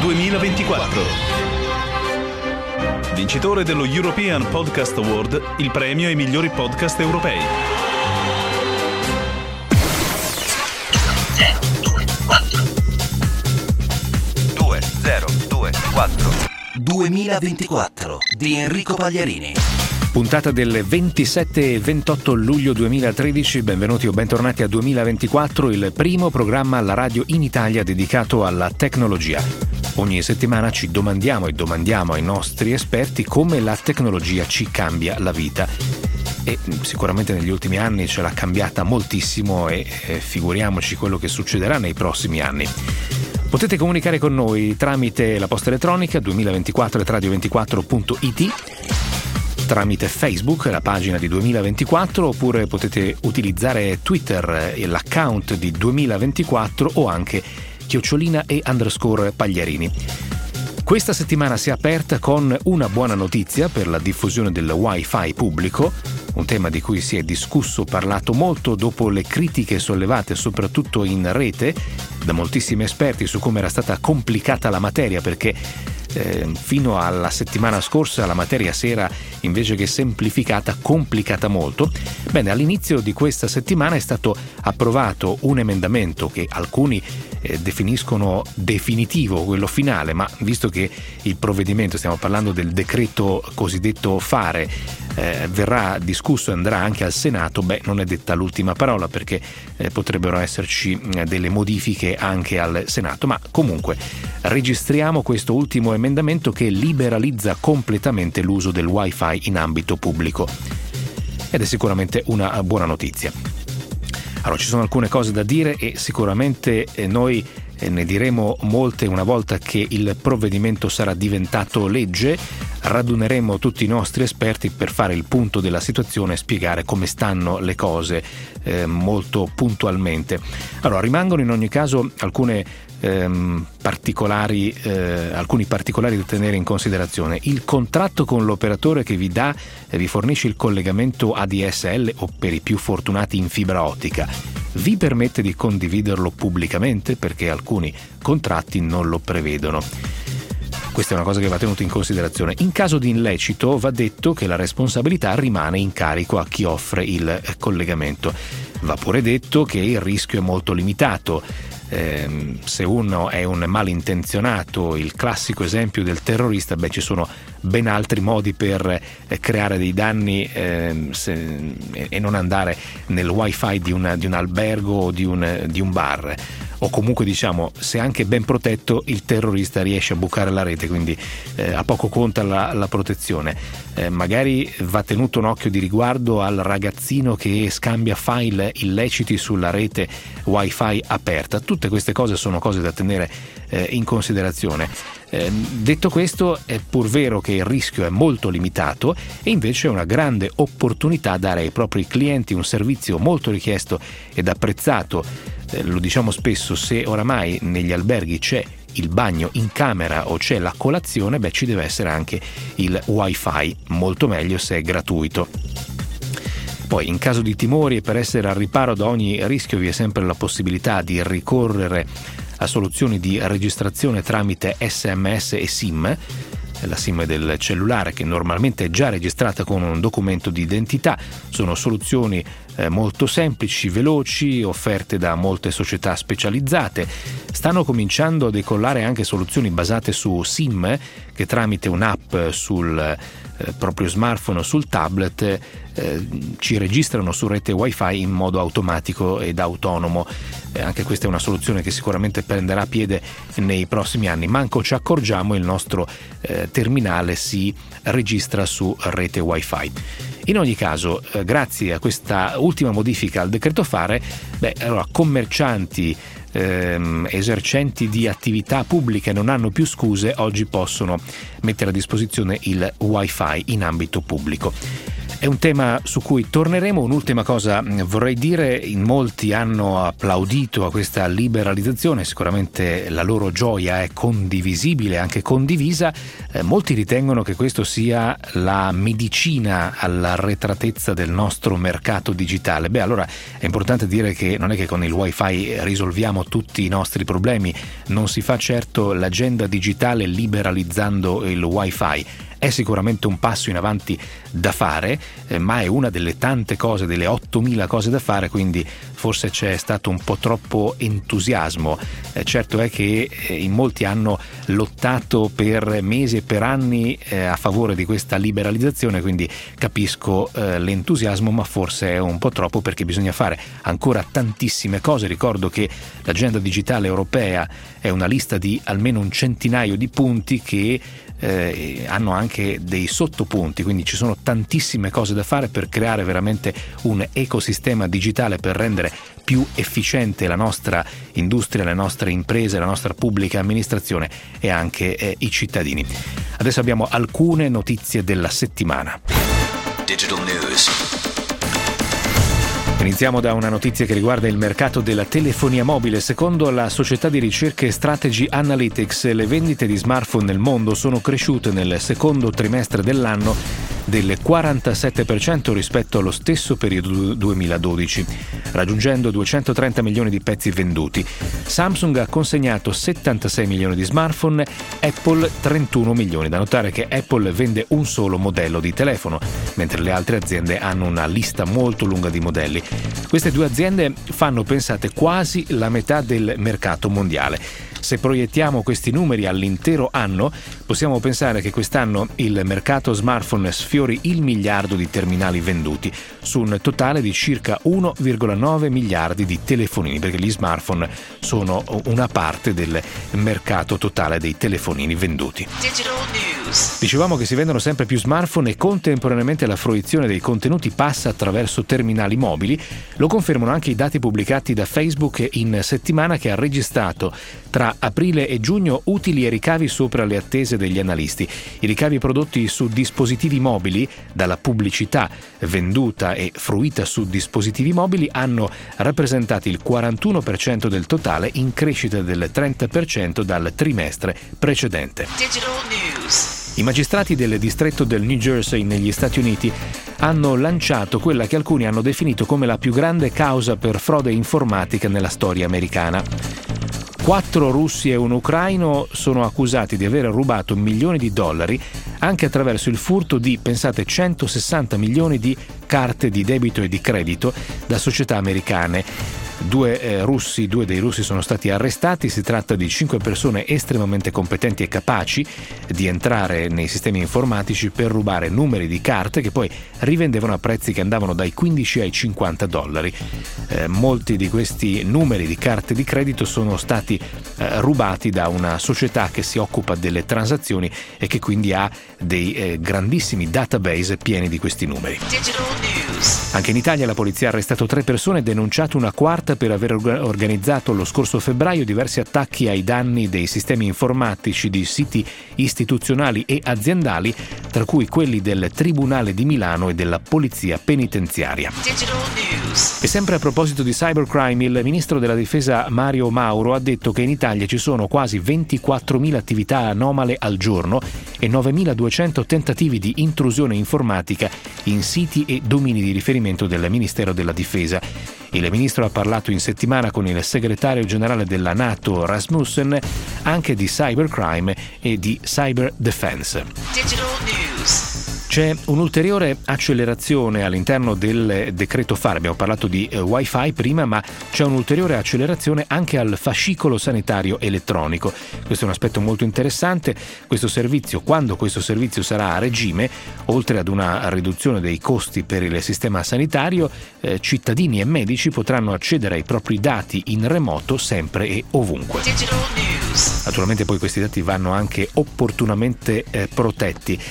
2024. Vincitore dello European Podcast Award, il premio ai migliori podcast europei. 2024 di Enrico Pagliarini. Puntata del 27 e 28 luglio 2013, benvenuti o bentornati a 2024, il primo programma alla radio in Italia dedicato alla tecnologia. Ogni settimana ci domandiamo e domandiamo ai nostri esperti come la tecnologia ci cambia la vita. E sicuramente negli ultimi anni ce l'ha cambiata moltissimo e figuriamoci quello che succederà nei prossimi anni. Potete comunicare con noi tramite la posta elettronica 2024@radio24.it, tramite Facebook, la pagina di 2024, oppure potete utilizzare Twitter e l'account di 2024 o anche @e_Pagliarini. Questa settimana si è aperta con una buona notizia per la diffusione del Wi-Fi pubblico, un tema di cui si è discusso, parlato molto dopo le critiche sollevate soprattutto in rete da moltissimi esperti su come era stata complicata la materia, perché fino alla settimana scorsa la materia si era invece che semplificata complicata molto. Bene, all'inizio di questa settimana è stato approvato un emendamento che alcuni definiscono definitivo, quello finale, ma visto che il provvedimento, stiamo parlando del decreto cosiddetto Fare, verrà discusso e andrà anche al Senato, non è detta l'ultima parola, perché potrebbero esserci delle modifiche anche al Senato, ma comunque registriamo questo ultimo emendamento che liberalizza completamente l'uso del Wi-Fi in ambito pubblico ed è sicuramente una buona notizia. Allora, ci sono alcune cose da dire e sicuramente noi ne diremo molte una volta che il provvedimento sarà diventato legge. Raduneremo tutti i nostri esperti per fare il punto della situazione e spiegare come stanno le cose molto puntualmente. Allora, rimangono in ogni caso alcuni particolari da tenere in considerazione. Il contratto con l'operatore che vi fornisce il collegamento ADSL o, per i più fortunati, in fibra ottica, vi permette di condividerlo pubblicamente, perché alcuni contratti non lo prevedono. Questa è una cosa che va tenuta in considerazione. In caso di illecito va detto che la responsabilità rimane in carico a chi offre il collegamento. Va pure detto che il rischio è molto limitato. Se uno è un malintenzionato, il classico esempio del terrorista, ci sono ben altri modi per creare dei danni e non andare nel wifi di un albergo o di un bar. O comunque, diciamo, se anche ben protetto, il terrorista riesce a bucare la rete, quindi a poco conta la protezione. Magari va tenuto un occhio di riguardo al ragazzino che scambia file illeciti sulla rete Wi-Fi aperta. Tutte queste cose sono cose da tenere in considerazione. Detto questo, è pur vero che il rischio è molto limitato e invece è una grande opportunità dare ai propri clienti un servizio molto richiesto ed apprezzato. Lo diciamo spesso, se oramai negli alberghi c'è il bagno in camera o c'è la colazione, ci deve essere anche il Wi-Fi, molto meglio se è gratuito. Poi, in caso di timori e per essere al riparo da ogni rischio, vi è sempre la possibilità di ricorrere a soluzioni di registrazione tramite SMS e SIM. La SIM del cellulare, che normalmente è già registrata con un documento di identità. Sono soluzioni molto semplici, veloci, offerte da molte società specializzate. Stanno cominciando a decollare anche soluzioni basate su SIM, che tramite un'app sul proprio smartphone o sul tablet ci registrano su rete Wi-Fi in modo automatico ed autonomo. Anche questa è una soluzione che sicuramente prenderà piede nei prossimi anni. Manco ci accorgiamo, il nostro terminale si registra su rete Wi-Fi. In ogni caso, grazie a questa ultima modifica al decreto Fare, allora commercianti, esercenti di attività pubbliche non hanno più scuse, oggi possono mettere a disposizione il Wi-Fi in ambito pubblico. È un tema su cui torneremo. Un'ultima cosa vorrei dire: in molti hanno applaudito a questa liberalizzazione, sicuramente la loro gioia è condivisibile, anche condivisa. Molti ritengono che questo sia la medicina all'arretratezza del nostro mercato digitale. Allora è importante dire che non è che con il wifi risolviamo tutti i nostri problemi, non si fa certo l'agenda digitale liberalizzando il wifi. È sicuramente un passo in avanti da fare, ma è una delle tante cose, delle 8.000 cose da fare, quindi forse c'è stato un po' troppo entusiasmo. Certo è che in molti hanno lottato per mesi e per anni a favore di questa liberalizzazione, quindi capisco l'entusiasmo, ma forse è un po' troppo, perché bisogna fare ancora tantissime cose. Ricordo che l'agenda digitale europea è una lista di almeno un centinaio di punti che hanno anche dei sottopunti, quindi ci sono tantissime cose da fare per creare veramente un ecosistema digitale per rendere più efficiente la nostra industria, le nostre imprese, la nostra pubblica amministrazione e anche i cittadini. Adesso abbiamo alcune notizie della settimana. Digital News. Iniziamo da una notizia che riguarda il mercato della telefonia mobile. Secondo la società di ricerche Strategy Analytics, le vendite di smartphone nel mondo sono cresciute nel secondo trimestre dell'anno del 47% rispetto allo stesso periodo 2012, raggiungendo 230 milioni di pezzi venduti. Samsung ha consegnato 76 milioni di smartphone, Apple 31 milioni. Da notare che Apple vende un solo modello di telefono, mentre le altre aziende hanno una lista molto lunga di modelli. Queste due aziende fanno, pensate, quasi la metà del mercato mondiale. Se proiettiamo questi numeri all'intero anno, possiamo pensare che quest'anno il mercato smartphone sfiori il miliardo di terminali venduti, su un totale di circa 1,9 miliardi di telefonini, perché gli smartphone sono una parte del mercato totale dei telefonini venduti. Digital News. Dicevamo che si vendono sempre più smartphone e contemporaneamente la fruizione dei contenuti passa attraverso terminali mobili. Lo confermano anche i dati pubblicati da Facebook in settimana, che ha registrato tra aprile e giugno utili e ricavi sopra le attese degli analisti. I ricavi prodotti su dispositivi mobili dalla pubblicità venduta e fruita su dispositivi mobili hanno rappresentato il 41% del totale, in crescita del 30% dal trimestre precedente. Digital News. I magistrati del distretto del New Jersey negli Stati Uniti hanno lanciato quella che alcuni hanno definito come la più grande causa per frode informatica nella storia americana. 4 russi e un ucraino sono accusati di aver rubato milioni di dollari anche attraverso il furto di, pensate, 160 milioni di carte di debito e di credito da società americane. Due dei russi sono stati arrestati. Si tratta di 5 persone estremamente competenti e capaci di entrare nei sistemi informatici per rubare numeri di carte che poi rivendevano a prezzi che andavano dai 15 ai 50 dollari. Molti di questi numeri di carte di credito sono stati rubati da una società che si occupa delle transazioni e che quindi ha dei grandissimi database pieni di questi numeri. Digital News. Anche in Italia la polizia ha arrestato 3 persone e denunciato una quarta per aver organizzato lo scorso febbraio diversi attacchi ai danni dei sistemi informatici di siti istituzionali e aziendali, tra cui quelli del Tribunale di Milano e della Polizia Penitenziaria. Digital News. E sempre a proposito di cybercrime, il ministro della Difesa Mario Mauro ha detto che in Italia ci sono quasi 24.000 attività anomale al giorno e 9.200 tentativi di intrusione informatica in siti e domini di riferimento del Ministero della Difesa. Il ministro ha parlato in settimana con il segretario generale della NATO Rasmussen anche di cybercrime e di cyber defense. Digital News. C'è un'ulteriore accelerazione all'interno del decreto fare. Abbiamo parlato di wifi prima, ma c'è un'ulteriore accelerazione anche al fascicolo sanitario elettronico. Questo è un aspetto molto interessante. Questo servizio, quando questo servizio sarà a regime, oltre ad una riduzione dei costi per il sistema sanitario, cittadini e medici potranno accedere ai propri dati in remoto sempre e ovunque. Digital News. Naturalmente poi questi dati vanno anche opportunamente protetti.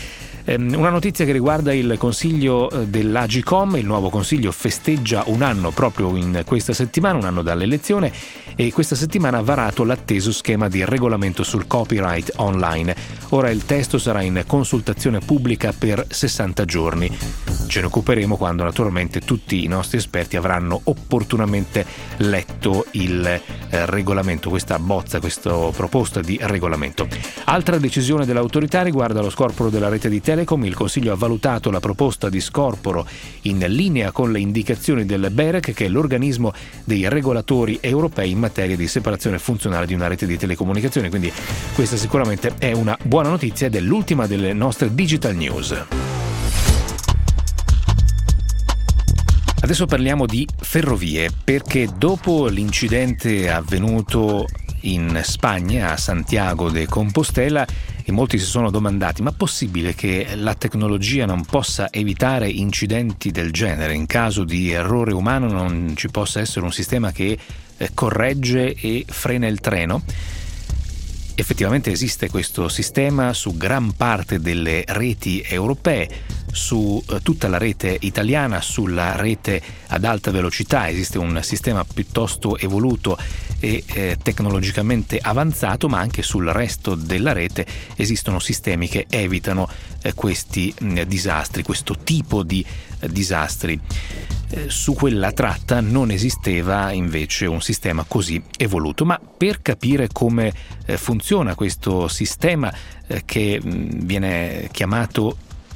Una notizia che riguarda il consiglio dell'Agcom. Il nuovo consiglio festeggia un anno proprio in questa settimana, un anno dall'elezione, e questa settimana ha varato l'atteso schema di regolamento sul copyright online. Ora il testo sarà in consultazione pubblica per 60 giorni. Ce ne occuperemo quando naturalmente tutti i nostri esperti avranno opportunamente letto il regolamento, questa bozza, questa proposta di regolamento. Altra decisione dell'autorità riguarda lo scorporo della rete di Telecom. Il Consiglio ha valutato la proposta di scorporo in linea con le indicazioni del BEREC, che è l'organismo dei regolatori europei in materia di separazione funzionale di una rete di telecomunicazioni. Quindi questa sicuramente è una buona notizia ed è l'ultima delle nostre Digital News. Adesso parliamo di ferrovie, perché dopo l'incidente avvenuto in Spagna, a Santiago de Compostela, e molti si sono domandati: ma è possibile che la tecnologia non possa evitare incidenti del genere? In caso di errore umano non ci possa essere un sistema che corregge e frena il treno? Effettivamente esiste questo sistema su gran parte delle reti europee, su tutta la rete italiana, sulla rete ad alta velocità esiste un sistema piuttosto evoluto e tecnologicamente avanzato, ma anche sul resto della rete esistono sistemi che evitano questi disastri, questo tipo di disastri. Su quella tratta non esisteva invece un sistema così evoluto, ma per capire come funziona questo sistema che viene chiamato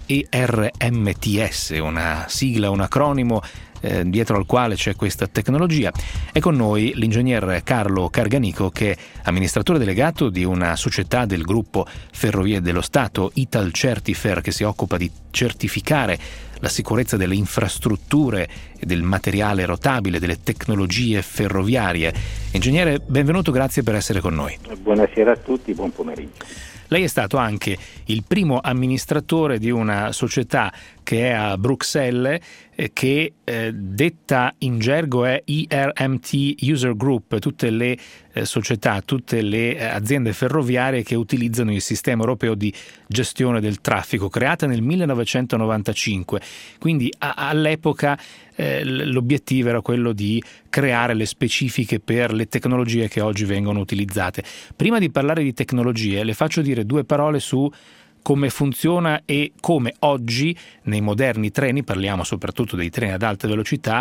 ERMTS, una sigla, un acronimo dietro al quale c'è questa tecnologia, è con noi l'ingegner Carlo Carganico, che è amministratore delegato di una società del gruppo Ferrovie dello Stato, Italcertifer, che si occupa di certificare la sicurezza delle infrastrutture e del materiale rotabile, delle tecnologie ferroviarie. Ingegnere, benvenuto, grazie per essere con noi. Buonasera a tutti, buon pomeriggio. Lei è stato anche il primo amministratore di una società che è a Bruxelles, che detta in gergo è ERMT User Group, tutte le società, tutte le aziende ferroviarie che utilizzano il sistema europeo di gestione del traffico, creata nel 1995. Quindi all'epoca l'obiettivo era quello di creare le specifiche per le tecnologie che oggi vengono utilizzate. Prima di parlare di tecnologie, le faccio dire due parole su come funziona e come oggi nei moderni treni, parliamo soprattutto dei treni ad alta velocità,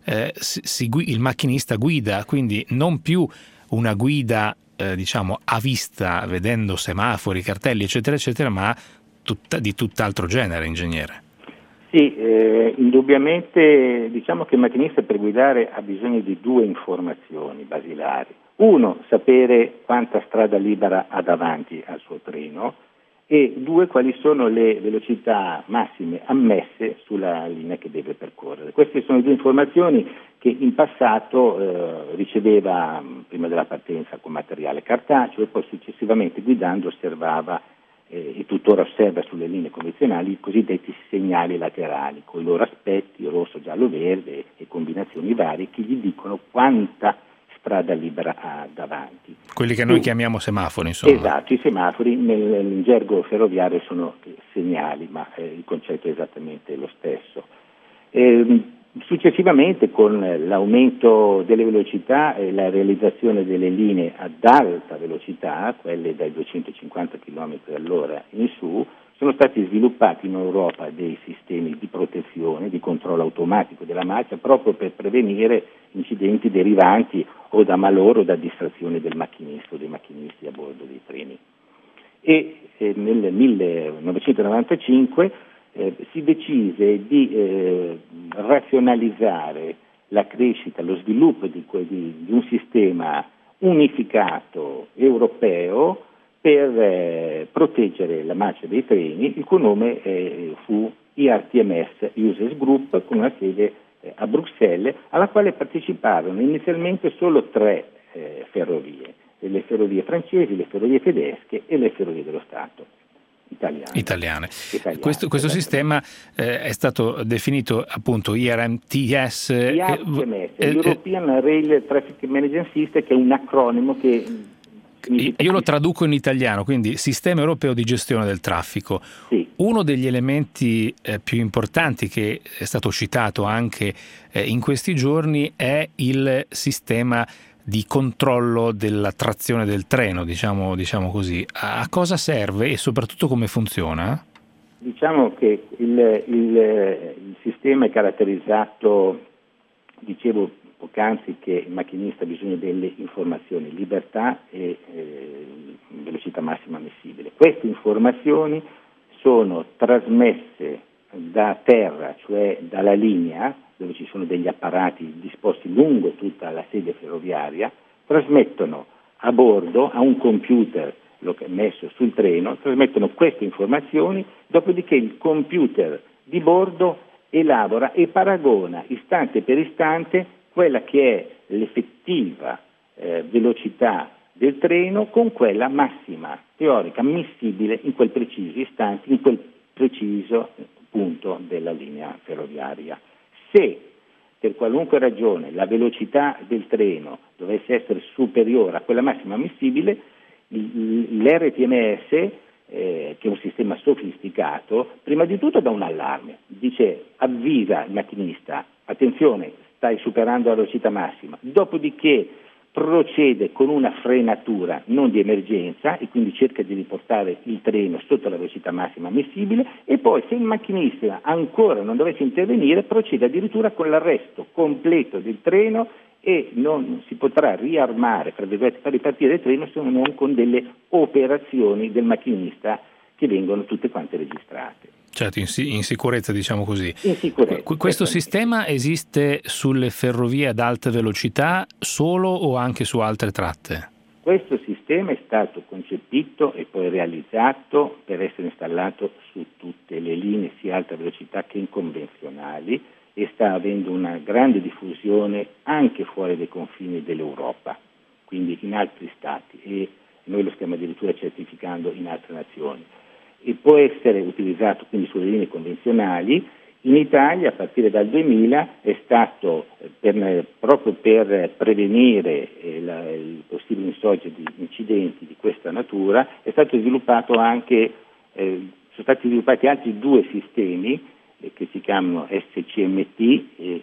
il macchinista guida, quindi non più una guida a vista, vedendo semafori, cartelli eccetera eccetera, ma di tutt'altro genere, ingegnere. Sì, indubbiamente diciamo che il macchinista per guidare ha bisogno di due informazioni basilari. Uno, sapere quanta strada libera ha davanti al suo treno, e due, quali sono le velocità massime ammesse sulla linea che deve percorrere. Queste sono due informazioni che in passato riceveva prima della partenza con materiale cartaceo e poi successivamente guidando osservava e tuttora osserva sulle linee convenzionali i cosiddetti segnali laterali con i loro aspetti rosso, giallo, verde e combinazioni varie che gli dicono quanta strada libera ha davanti. Quelli che noi chiamiamo semafori, insomma. Esatto, i semafori nel gergo ferroviario sono segnali, ma il concetto è esattamente lo stesso. Successivamente, con l'aumento delle velocità e la realizzazione delle linee ad alta velocità, quelle dai 250 km all'ora in su, sono stati sviluppati in Europa dei sistemi di protezione, di controllo automatico della marcia, proprio per prevenire incidenti derivanti o da malore o da distrazione del macchinista o dei macchinisti a bordo dei treni. E nel 1995 si decise di razionalizzare la crescita, lo sviluppo di un sistema unificato europeo per proteggere la marcia dei treni, il cui nome fu ERTMS Users Group, con una sede a Bruxelles, alla quale parteciparono inizialmente solo 3 ferrovie, le ferrovie francesi, le ferrovie tedesche e le ferrovie dello Stato italiane. Questo sistema è stato definito appunto ERMTS, European Rail Traffic Management System, che è un acronimo che Io lo traduco in italiano, quindi Sistema Europeo di Gestione del Traffico. Sì. Uno degli elementi più importanti che è stato citato anche in questi giorni è il sistema di controllo della trazione del treno, diciamo così. A cosa serve e soprattutto come funziona? Diciamo che il sistema è caratterizzato, dicevo poc'anzi che il macchinista ha bisogno delle informazioni, libertà e velocità massima ammissibile. Queste informazioni sono trasmesse da terra, cioè dalla linea, dove ci sono degli apparati disposti lungo tutta la sede ferroviaria, trasmettono a bordo a un computer messo sul treno, trasmettono queste informazioni, dopodiché il computer di bordo elabora e paragona istante per istante quella che è l'effettiva velocità del treno con quella massima teorica ammissibile in quel preciso istante, in quel preciso punto della linea ferroviaria. Se per qualunque ragione la velocità del treno dovesse essere superiore a quella massima ammissibile, l'RTMS, che è un sistema sofisticato, prima di tutto dà un allarme, avvisa il macchinista, attenzione, stai superando la velocità massima, dopodiché procede con una frenatura non di emergenza e quindi cerca di riportare il treno sotto la velocità massima ammissibile e poi se il macchinista ancora non dovesse intervenire procede addirittura con l'arresto completo del treno e non si potrà riarmare, far ripartire il treno se non con delle operazioni del macchinista che vengono tutte quante registrate. Certo, in sicurezza, diciamo così. In sicurezza. Questo sistema esiste sulle ferrovie ad alta velocità solo o anche su altre tratte? Questo sistema è stato concepito e poi realizzato per essere installato su tutte le linee sia alta velocità che convenzionali e sta avendo una grande diffusione anche fuori dai confini dell'Europa, quindi in altri stati e noi lo stiamo addirittura certificando in altre nazioni. E può essere utilizzato quindi sulle linee convenzionali. In Italia a partire dal 2000 è stato proprio per prevenire il possibile insorgere di incidenti di questa natura è stato sviluppato anche sono stati sviluppati altri due sistemi che si chiamano SCMT e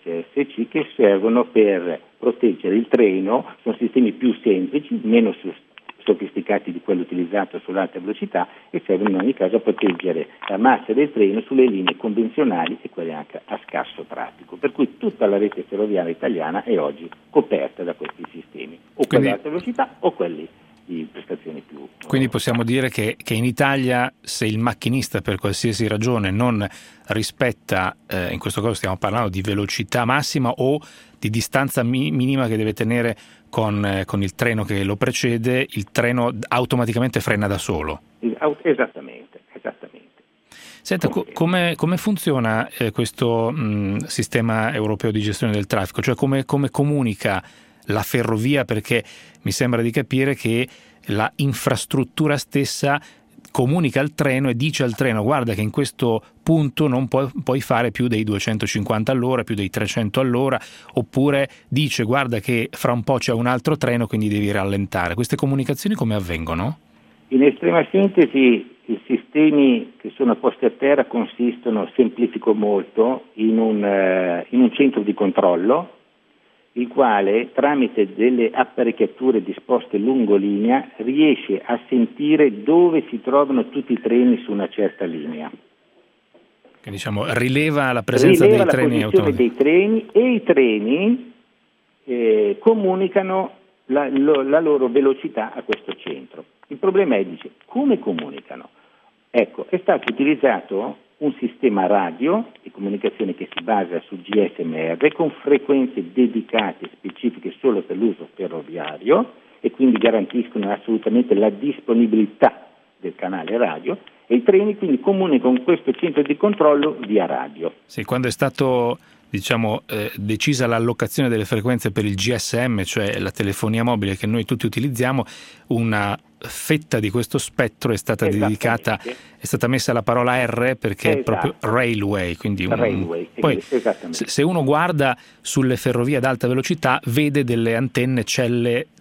SSC che servono per proteggere il treno, sono sistemi più semplici, meno sofisticati di quello utilizzato sull'alta velocità e servono in ogni caso a proteggere la massa del treno sulle linee convenzionali e quelle anche a scarso traffico, per cui tutta la rete ferroviaria italiana è oggi coperta da questi sistemi, o quelli ad alta velocità o quelli di prestazioni più. Quindi possiamo dire che in Italia se il macchinista per qualsiasi ragione non rispetta, in questo caso stiamo parlando di velocità massima o di distanza minima che deve tenere con il treno che lo precede, il treno automaticamente frena da solo. Esattamente. Senta, come funziona questo sistema europeo di gestione del traffico? Cioè come comunica la ferrovia? Perché mi sembra di capire che la infrastruttura stessa comunica al treno e dice al treno guarda che in questo punto non puoi fare più dei 250 all'ora, più dei 300 all'ora, oppure dice guarda che fra un po' c'è un altro treno quindi devi rallentare. Queste comunicazioni come avvengono? In estrema sintesi i sistemi che sono posti a terra consistono, semplifico molto, in un centro di controllo il quale tramite delle apparecchiature disposte lungo linea riesce a sentire dove si trovano tutti i treni su una certa linea. Che rileva la presenza dei treni automatici. Dei treni e i treni comunicano la loro velocità a questo centro. Il problema è come comunicano? Ecco, è stato utilizzato un sistema radio di comunicazione che si basa su GSMR con frequenze dedicate specifiche solo per l'uso ferroviario e quindi garantiscono assolutamente la disponibilità del canale radio e i treni quindi comunicano con questo centro di controllo via radio. Sì, quando è stato decisa l'allocazione delle frequenze per il GSM, cioè la telefonia mobile che noi tutti utilizziamo, una fetta di questo spettro è stata dedicata, è stata messa la parola R perché è proprio railway, quindi poi se uno guarda sulle ferrovie ad alta velocità vede delle antenne celle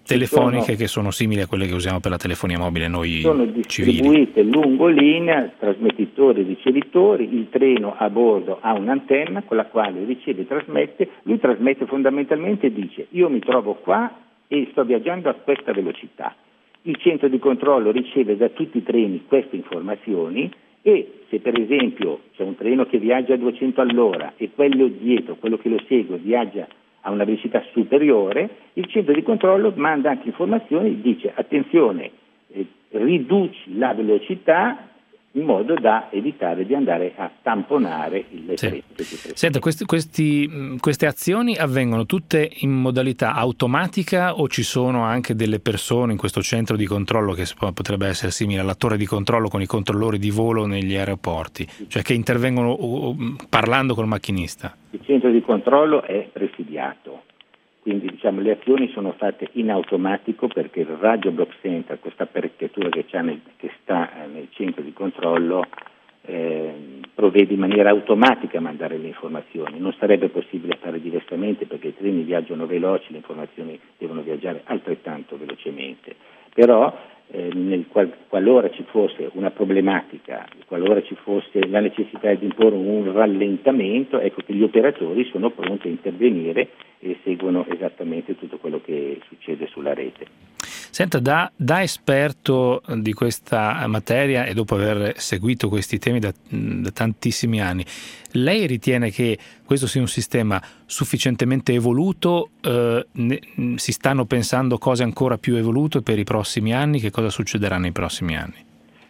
telefoniche che sono simili a quelle che usiamo per la telefonia mobile noi sono distribuite lungo linea, trasmettitori e ricevitori. Il treno a bordo ha un'antenna con la quale riceve e trasmette. Lui trasmette fondamentalmente e dice: io mi trovo qua e sto viaggiando a questa velocità. Il centro di controllo riceve da tutti i treni queste informazioni, e se per esempio c'è un treno che viaggia a 200 all'ora e quello dietro, quello che lo segue, viaggia a una velocità superiore, il centro di controllo manda anche informazioni, dice: attenzione, riduci la velocità, in modo da evitare di andare a tamponare il treno. Senta, queste azioni avvengono tutte in modalità automatica o ci sono anche delle persone in questo centro di controllo che potrebbe essere simile alla torre di controllo con i controllori di volo negli aeroporti, cioè che intervengono parlando col macchinista? Il centro di controllo è presidiato, quindi le azioni sono fatte in automatico, perché il radio block center, questa apparecchiatura che sta nel centro di controllo, provvede in maniera automatica a mandare le informazioni. Non sarebbe possibile fare diversamente, perché i treni viaggiano veloci, le informazioni devono viaggiare altrettanto velocemente. Però qualora ci fosse una problematica, qualora ci fosse la necessità di imporre un rallentamento, ecco che gli operatori sono pronti a intervenire e seguono esattamente tutto quello che succede sulla rete. Senta, da esperto di questa materia e dopo aver seguito questi temi da tantissimi anni, lei ritiene che questo sia un sistema sufficientemente evoluto? Si stanno pensando cose ancora più evolute per i prossimi anni? Che cosa succederà nei prossimi anni?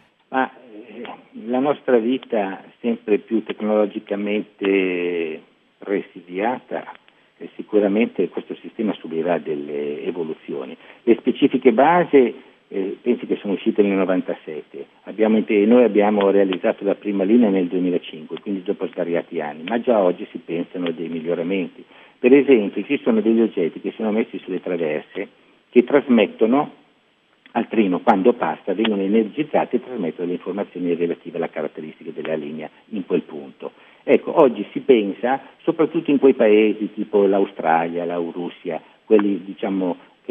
La nostra vita sempre più tecnologicamente presidiata, e sicuramente questo sistema subirà delle evoluzioni. Le specifiche base pensi che sono uscite nel 97, noi abbiamo realizzato la prima linea nel 2005, quindi dopo svariati anni, ma già oggi si pensano a dei miglioramenti. Per esempio ci sono degli oggetti che sono messi sulle traverse che trasmettono al treno, quando passa, vengono energizzati e trasmettono le informazioni relative alla caratteristica della linea in quel punto. Ecco, oggi si pensa, soprattutto in quei paesi tipo l'Australia, la Russia, quelli che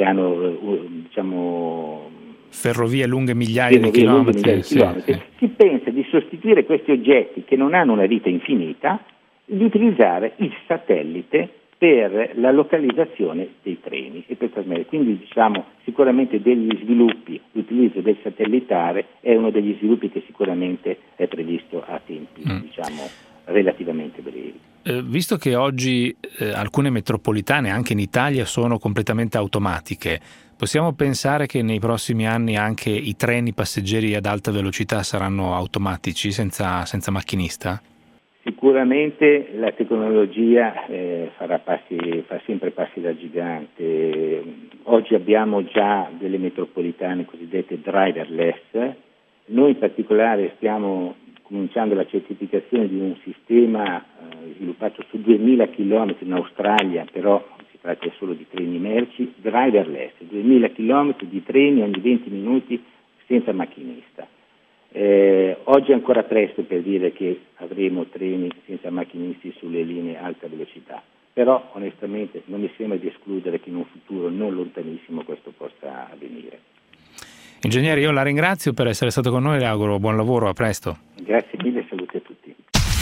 hanno ferrovie lunghe migliaia di chilometri. Si pensa di sostituire questi oggetti che non hanno una vita infinita, di utilizzare il satellite per la localizzazione dei treni e per trasmettere. Quindi sicuramente degli sviluppi, l'utilizzo del satellitare è uno degli sviluppi che sicuramente è previsto a tempi relativamente brevi. Visto che oggi alcune metropolitane anche in Italia sono completamente automatiche, possiamo pensare che nei prossimi anni anche i treni passeggeri ad alta velocità saranno automatici, senza macchinista? Sicuramente la tecnologia fa sempre passi da gigante. Oggi abbiamo già delle metropolitane cosiddette driverless. Noi in particolare stiamo cominciando la certificazione di un sistema sviluppato su 2000 km in Australia, però si tratta solo di treni merci, driverless, 2000 km di treni ogni 20 minuti senza macchinista. Oggi è ancora presto per dire che avremo treni senza macchinisti sulle linee alta velocità, però onestamente non mi sembra di escludere che in un futuro non lontanissimo questo possa avvenire. Ingegnere, io la ringrazio per essere stato con noi e le auguro buon lavoro, a presto. Grazie mille, salute a tutti.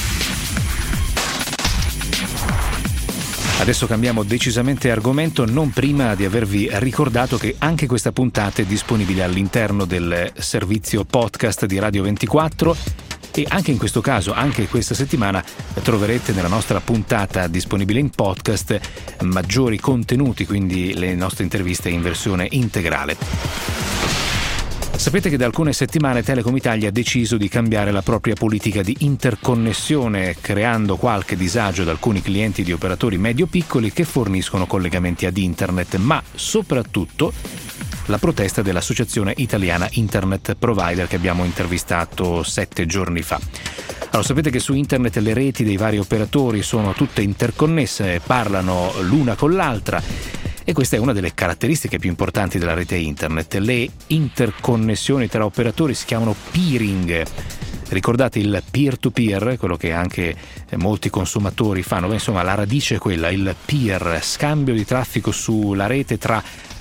Adesso cambiamo decisamente argomento, non prima di avervi ricordato che anche questa puntata è disponibile all'interno del servizio podcast di Radio 24 e anche in questo caso, anche questa settimana, troverete nella nostra puntata disponibile in podcast maggiori contenuti, quindi le nostre interviste in versione integrale. Sapete che da alcune settimane Telecom Italia ha deciso di cambiare la propria politica di interconnessione, creando qualche disagio ad alcuni clienti di operatori medio-piccoli che forniscono collegamenti ad internet, ma soprattutto la protesta dell'Associazione Italiana Internet Provider che abbiamo intervistato 7 giorni fa. Allora, sapete che su internet le reti dei vari operatori sono tutte interconnesse, parlano l'una con l'altra. E questa è una delle caratteristiche più importanti della rete internet. Le interconnessioni tra operatori si chiamano peering. Ricordate il peer-to-peer, quello che anche molti consumatori fanno? Beh, insomma, la radice è quella, il peer, scambio di traffico sulla rete tra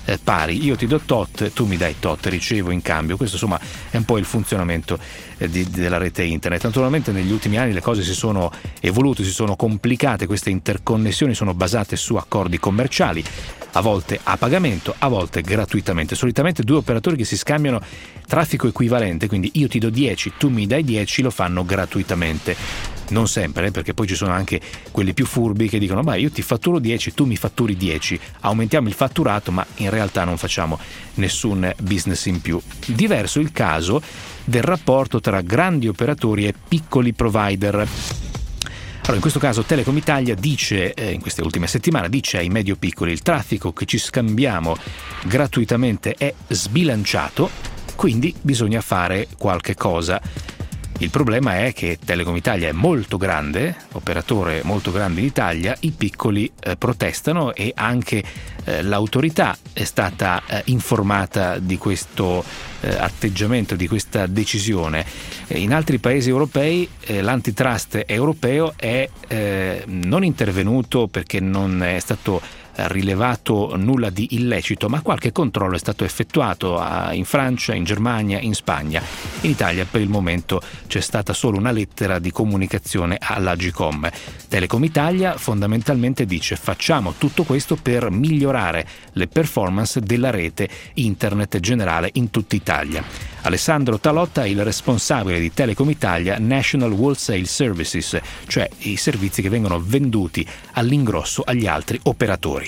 pari, io ti do tot, tu mi dai tot, ricevo in cambio. Questo insomma è un po' il funzionamento della rete internet. Naturalmente negli ultimi anni le cose si sono evolute, si sono complicate, queste interconnessioni sono basate su accordi commerciali, a volte a pagamento, a volte gratuitamente. Solitamente due operatori che si scambiano traffico equivalente, quindi io ti do 10, tu mi dai 10, lo fanno gratuitamente. Non sempre, perché poi ci sono anche quelli più furbi che dicono io ti fatturo 10, tu mi fatturi 10, aumentiamo il fatturato, ma in realtà non facciamo nessun business in più. Diverso il caso del rapporto tra grandi operatori e piccoli provider. Allora, in questo caso Telecom Italia dice, in queste ultime settimane, dice ai medio-piccoli: il traffico che ci scambiamo gratuitamente è sbilanciato, quindi bisogna fare qualche cosa. Il problema è che Telecom Italia è molto grande, operatore molto grande in Italia, i piccoli protestano e anche l'autorità è stata informata di questo atteggiamento, di questa decisione. In altri paesi europei l'antitrust europeo è non intervenuto perché non è stato rilevato nulla di illecito, ma qualche controllo è stato effettuato in Francia, in Germania, in Spagna. In Italia per il momento c'è stata solo una lettera di comunicazione all'Agcom. Telecom Italia fondamentalmente dice: facciamo tutto questo per migliorare le performance della rete internet generale in tutta Italia. Alessandro Talotta è il responsabile di Telecom Italia National Wholesale Services, cioè i servizi che vengono venduti all'ingrosso agli altri operatori.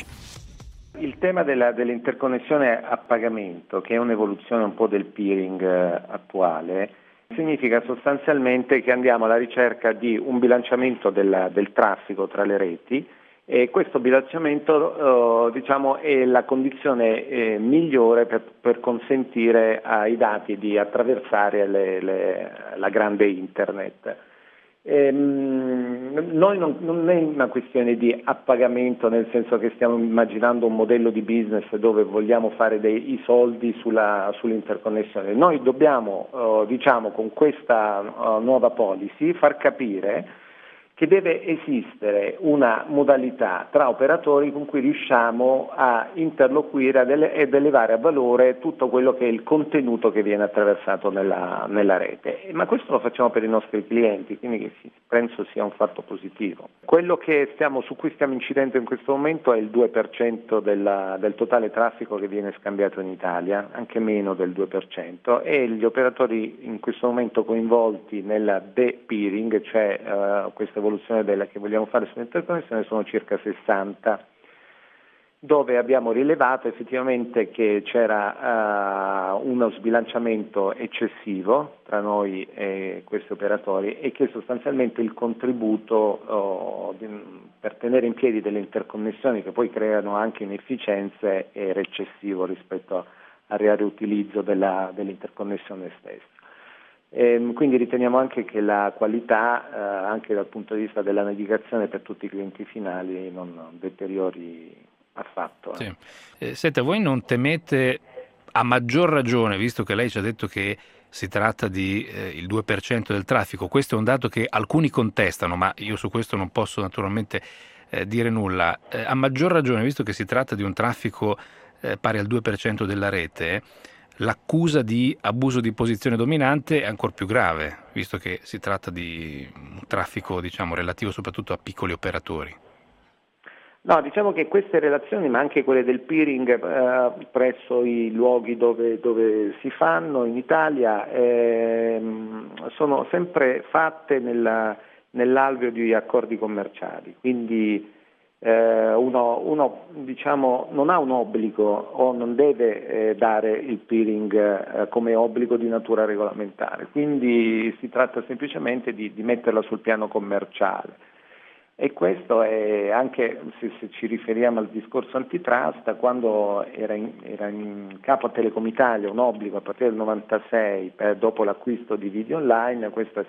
Il tema dell'interconnessione a pagamento, che è un'evoluzione un po' del peering attuale, significa sostanzialmente che andiamo alla ricerca di un bilanciamento del traffico tra le reti, e questo bilanciamento è la condizione migliore per consentire ai dati di attraversare la grande internet. Noi non è una questione di appagamento, nel senso che stiamo immaginando un modello di business dove vogliamo fare i soldi sull'interconnessione. Noi dobbiamo, con questa nuova policy, far capire che deve esistere una modalità tra operatori con cui riusciamo a interloquire ed elevare a valore tutto quello che è il contenuto che viene attraversato nella rete. Ma questo lo facciamo per i nostri clienti, quindi penso sia un fatto positivo. Quello su cui stiamo incidendo in questo momento è il 2% del totale traffico che viene scambiato in Italia, anche meno del 2%, e gli operatori in questo momento coinvolti nella de-peering, cioè questa evoluzione che vogliamo fare sull'interconnessione, sono circa 60, dove abbiamo rilevato effettivamente che c'era uno sbilanciamento eccessivo tra noi e questi operatori, e che sostanzialmente il contributo per tenere in piedi delle interconnessioni che poi creano anche inefficienze era eccessivo rispetto al reale utilizzo dell'interconnessione stessa. Quindi riteniamo anche che la qualità, anche dal punto di vista della navigazione per tutti i clienti finali, non deteriori affatto. Sì. Senta, voi non temete, a maggior ragione, visto che lei ci ha detto che si tratta di il 2% del traffico, questo è un dato che alcuni contestano, ma io su questo non posso naturalmente dire nulla, a maggior ragione, visto che si tratta di un traffico pari al 2% della rete, l'accusa di abuso di posizione dominante è ancora più grave, visto che si tratta di un traffico, relativo soprattutto a piccoli operatori. No, diciamo che queste relazioni, ma anche quelle del peering presso i luoghi dove si fanno in Italia, sono sempre fatte nell'alveo di accordi commerciali, quindi uno non ha un obbligo o non deve dare il peering come obbligo di natura regolamentare, quindi si tratta semplicemente di metterla sul piano commerciale. E questo è anche, se ci riferiamo al discorso antitrust, quando era in capo a Telecom Italia un obbligo a partire dal 96 dopo l'acquisto di Video Online, questo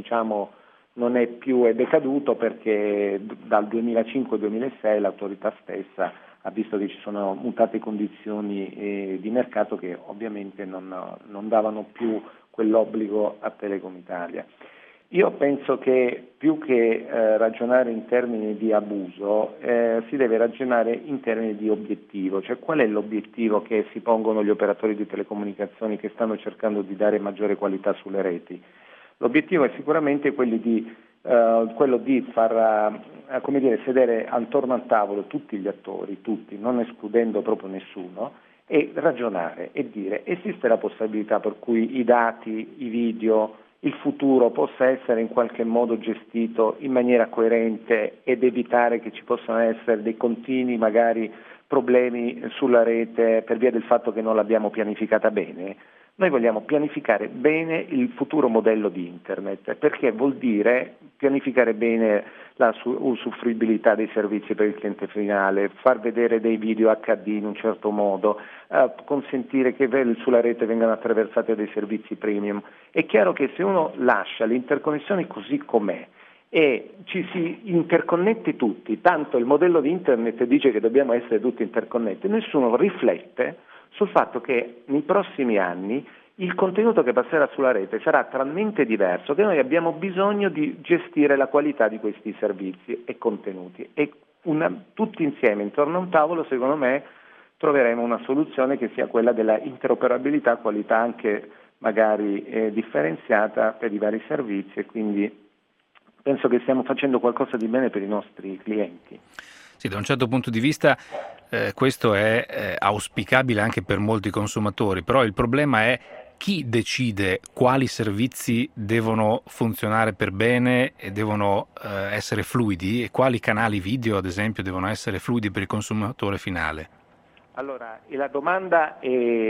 non è più, è decaduto, perché dal 2005-2006 l'autorità stessa ha visto che ci sono mutate condizioni di mercato che ovviamente non davano più quell'obbligo a Telecom Italia. Io penso che più che ragionare in termini di abuso, si deve ragionare in termini di obiettivo, cioè qual è l'obiettivo che si pongono gli operatori di telecomunicazioni che stanno cercando di dare maggiore qualità sulle reti. L'obiettivo è sicuramente quello di far sedere attorno al tavolo tutti gli attori, tutti, non escludendo proprio nessuno, e ragionare e dire: esiste la possibilità per cui i dati, i video, il futuro possa essere in qualche modo gestito in maniera coerente ed evitare che ci possano essere dei continui magari problemi sulla rete per via del fatto che non l'abbiamo pianificata bene? Noi vogliamo pianificare bene il futuro modello di Internet, perché vuol dire pianificare bene la usufruibilità dei servizi per il cliente finale, far vedere dei video HD in un certo modo, consentire che sulla rete vengano attraversati dei servizi premium. È chiaro che se uno lascia le interconnessioni così com'è e ci si interconnette tutti, tanto il modello di Internet dice che dobbiamo essere tutti interconnessi, nessuno riflette sul fatto che nei prossimi anni il contenuto che passerà sulla rete sarà talmente diverso che noi abbiamo bisogno di gestire la qualità di questi servizi e contenuti e tutti insieme intorno a un tavolo, secondo me, troveremo una soluzione che sia quella della interoperabilità, qualità anche magari differenziata per i vari servizi, e quindi penso che stiamo facendo qualcosa di bene per i nostri clienti. Sì, da un certo punto di vista questo è auspicabile anche per molti consumatori, però il problema è chi decide quali servizi devono funzionare per bene e devono essere fluidi, e quali canali video, ad esempio, devono essere fluidi per il consumatore finale. Allora, la domanda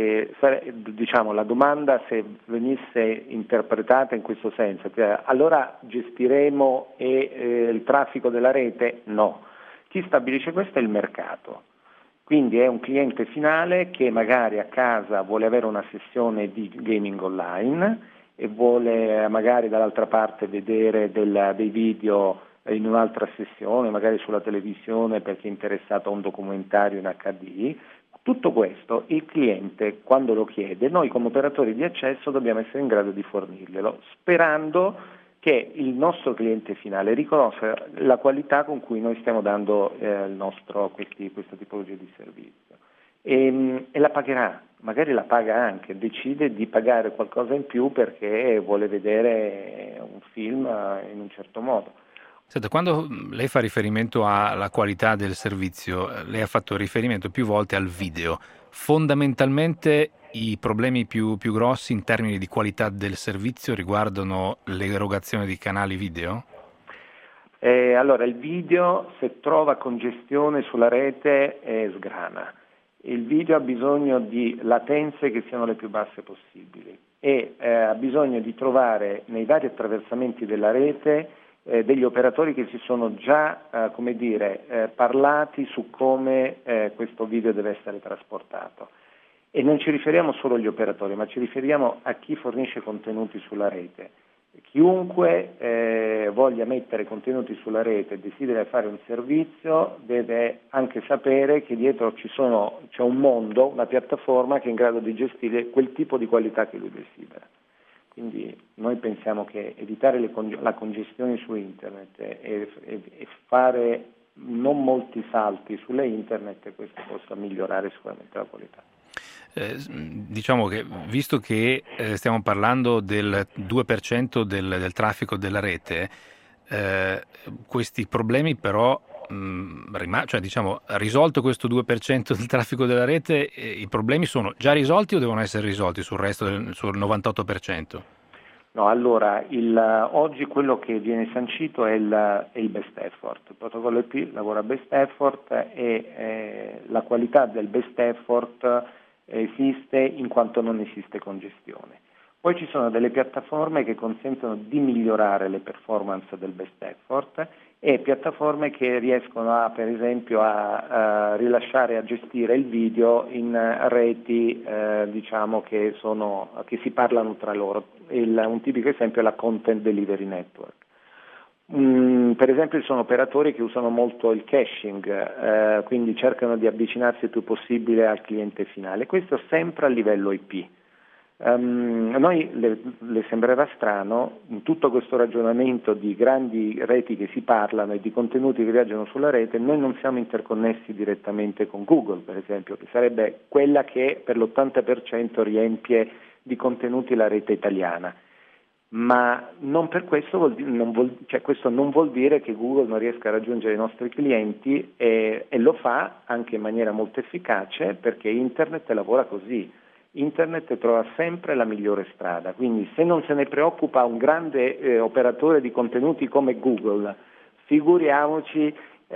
se venisse interpretata in questo senso, cioè, allora gestiremo il traffico della rete? No. Chi stabilisce questo è il mercato. Quindi è un cliente finale che magari a casa vuole avere una sessione di gaming online e vuole magari dall'altra parte vedere dei video in un'altra sessione, magari sulla televisione perché è interessato a un documentario in HD. Tutto questo il cliente, quando lo chiede, noi come operatori di accesso dobbiamo essere in grado di fornirglielo, sperando che il nostro cliente finale riconosca la qualità con cui noi stiamo dando questa tipologia di servizio e la pagherà, magari la paga anche, decide di pagare qualcosa in più perché vuole vedere un film in un certo modo. Senta, quando lei fa riferimento alla qualità del servizio, lei ha fatto riferimento più volte al video. Fondamentalmente i problemi più grossi in termini di qualità del servizio riguardano l'erogazione di canali video? Allora, il video, se trova congestione sulla rete, sgrana. Il video ha bisogno di latenze che siano le più basse possibili e ha bisogno di trovare nei vari attraversamenti della rete degli operatori che si sono già parlati su come questo video deve essere trasportato. E non ci riferiamo solo agli operatori, ma ci riferiamo a chi fornisce contenuti sulla rete. Chiunque voglia mettere contenuti sulla rete e desidera fare un servizio deve anche sapere che dietro c'è un mondo, una piattaforma che è in grado di gestire quel tipo di qualità che lui desidera. Quindi noi pensiamo che evitare la congestione su internet e fare non molti salti sulle internet, questo possa migliorare sicuramente la qualità. Diciamo che, visto che stiamo parlando del 2% del traffico della rete, questi problemi però risolto questo 2% del traffico della rete, i problemi sono già risolti o devono essere risolti sul resto sul 98%? No, allora oggi quello che viene sancito è il best effort. Il protocollo IP lavora best effort e la qualità del best effort esiste in quanto non esiste congestione. Poi ci sono delle piattaforme che consentono di migliorare le performance del best effort e piattaforme che riescono per esempio a rilasciare e a gestire il video in reti che si parlano tra loro. Un tipico esempio è la Content Delivery Network. Per esempio ci sono operatori che usano molto il caching, quindi cercano di avvicinarsi il più possibile al cliente finale, questo sempre a livello IP. Noi le sembrerà strano, in tutto questo ragionamento di grandi reti che si parlano e di contenuti che viaggiano sulla rete, noi non siamo interconnessi direttamente con Google, per esempio, che sarebbe quella che per l'80% riempie di contenuti la rete italiana. Ma non per questo questo non vuol dire che Google non riesca a raggiungere i nostri clienti e lo fa anche in maniera molto efficace, perché Internet lavora così. Internet trova sempre la migliore strada, quindi se non se ne preoccupa un grande operatore di contenuti come Google, figuriamoci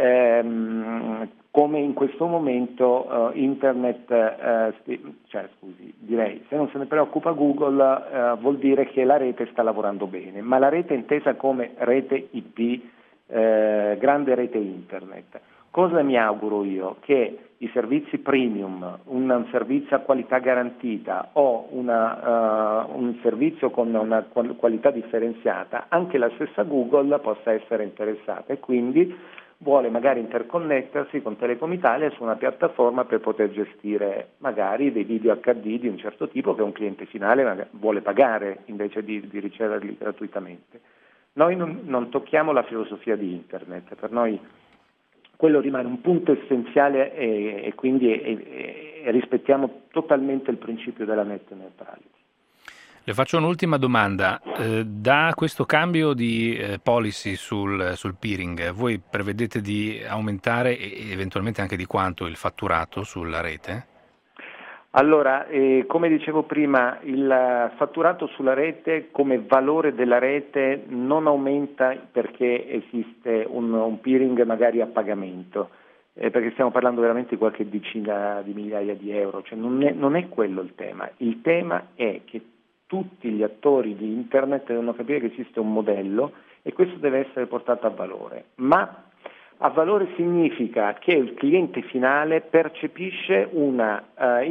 come in questo momento Internet, direi, se non se ne preoccupa Google vuol dire che la rete sta lavorando bene, ma la rete è intesa come rete IP, grande rete Internet. Cosa mi auguro io? Che i servizi premium, un servizio a qualità garantita o un servizio con una qualità differenziata, anche la stessa Google possa essere interessata e quindi vuole magari interconnettersi con Telecom Italia su una piattaforma per poter gestire magari dei video HD di un certo tipo che un cliente finale vuole pagare invece di riceverli gratuitamente. Noi non tocchiamo la filosofia di Internet, per noi quello rimane un punto essenziale e quindi rispettiamo totalmente il principio della net neutrality. Le faccio un'ultima domanda. Da questo cambio di policy sul peering, voi prevedete di aumentare e eventualmente anche di quanto il fatturato sulla rete? Allora, come dicevo prima, il fatturato sulla rete come valore della rete non aumenta perché esiste un peering magari a pagamento, perché stiamo parlando veramente di qualche decina di migliaia di euro, cioè non è quello il tema. Il tema è che tutti gli attori di Internet devono capire che esiste un modello e questo deve essere portato a valore, ma a valore significa che il cliente finale percepisce una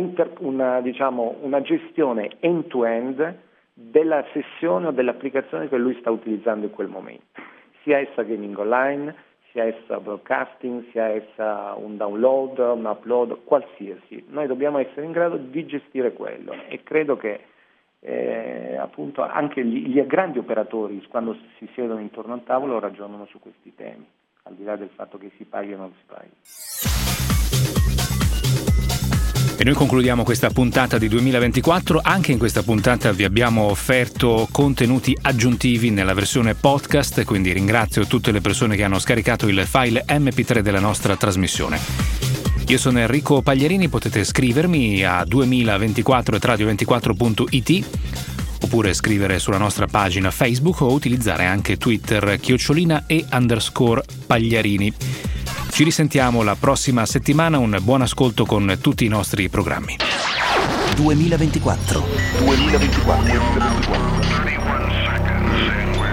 gestione end-to-end della sessione o dell'applicazione che lui sta utilizzando in quel momento, sia essa gaming online, sia essa broadcasting, sia essa un download, un upload, qualsiasi. Noi dobbiamo essere in grado di gestire quello e credo che appunto anche gli grandi operatori, quando si siedono intorno al tavolo, ragionano su questi temi, al di là del fatto che si paghi o non si paghi. E noi concludiamo questa puntata di 2024. Anche in questa puntata vi abbiamo offerto contenuti aggiuntivi nella versione podcast, quindi ringrazio tutte le persone che hanno scaricato il file MP3 della nostra trasmissione. Io sono Enrico Pagliarini, potete scrivermi a 2024@radio24.it oppure scrivere sulla nostra pagina Facebook o utilizzare anche Twitter @Pagliarini. Ci risentiamo la prossima settimana, un buon ascolto con tutti i nostri programmi. 2024.